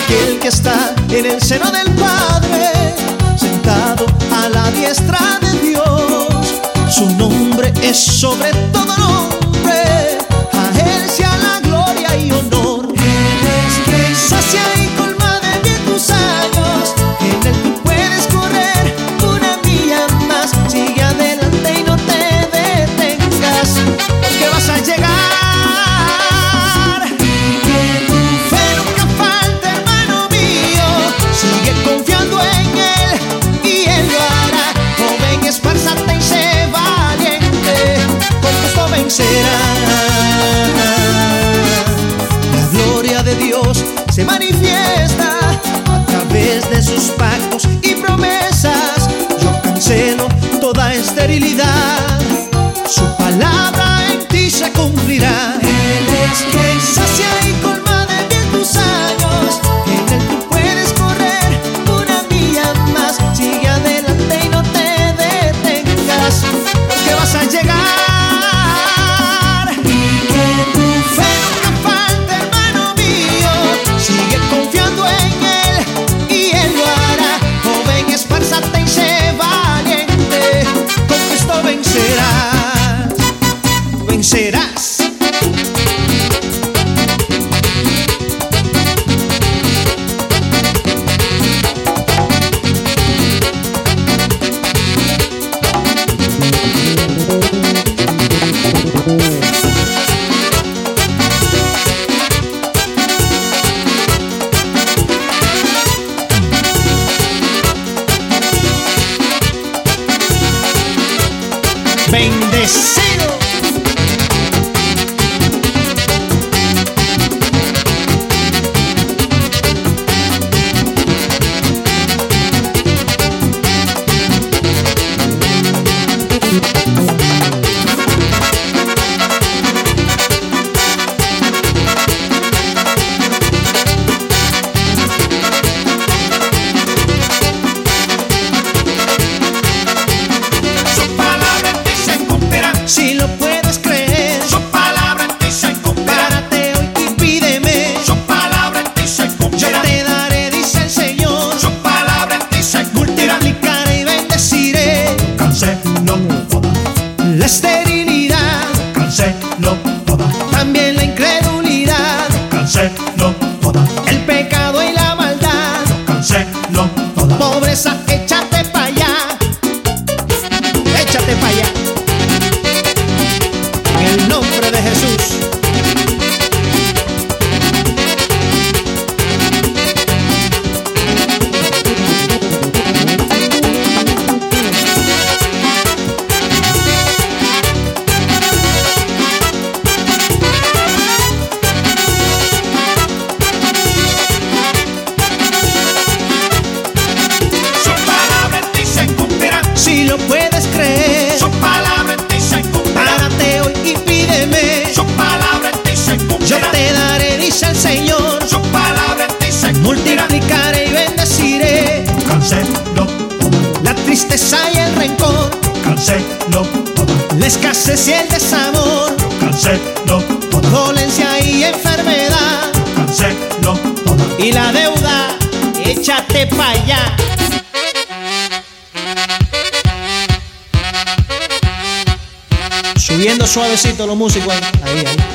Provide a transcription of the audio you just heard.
aquel que está en el seno del Padre, sentado a la diestra de Dios. Su nombre es sobre todo nombre, a Él sea la gloria y honor. Él es quien sacia y colma de bien tus años, en Él tú puedes correr una milla más. Sigue adelante y no te detengas, porque vas a llegar. Que tu fe nunca falte, hermano mío. Sigue confiando en Él y Él lo hará. Joven, esfuérzate y sé valiente, porque esto vencerá. La gloria de Dios se manifiesta a través de sus pactos y promesas. Yo cancelo toda esterilidad, su palabra en ti se cumplirá. Él es quien sacia y colma de bien tus años, en Él tú puedes correr una milla más. Sigue adelante y no te detengas, porque vas a llegar. Y que tu fe nunca falte, hermano mío. Sigue confiando en Él y Él lo hará. Joven, esfuérzate y sé valiente, con Cristo vencerás, vencerás. Bendecido. Si lo puedes creer, su palabra en ti se cumplirá. párate hoy y pídeme. Su palabra en ti se Yo cumplirá. te daré, dice el Señor. Su palabra en ti se cumplirá. Multiplicaré y bendeciré. Cancelo toda, La esterilidad, cancelo toda, también la incredulidad, cancelo toda, el pecado y la maldad. cancelo toda. Pobreza, échate pa' allá, échate pa' allá. En el nombre de Jesús. Su palabra en ti se cumplirá. Si lo puedes creer, Su palabra en ti se cumplirá. párate hoy y pídeme. Su palabra en ti se Yo cumplirá. te daré, dice el Señor. Su palabra en ti se cumplirá. Multiplicaré y bendeciré. Cancelo toda, La tristeza y el rencor, cancelo toda, la escasez y el desamor, cancelo toda, dolencia y enfermedad, cancelo toda. y la deuda, échate pa' allá. Subiendo suavecito los músicos ahí, ahí.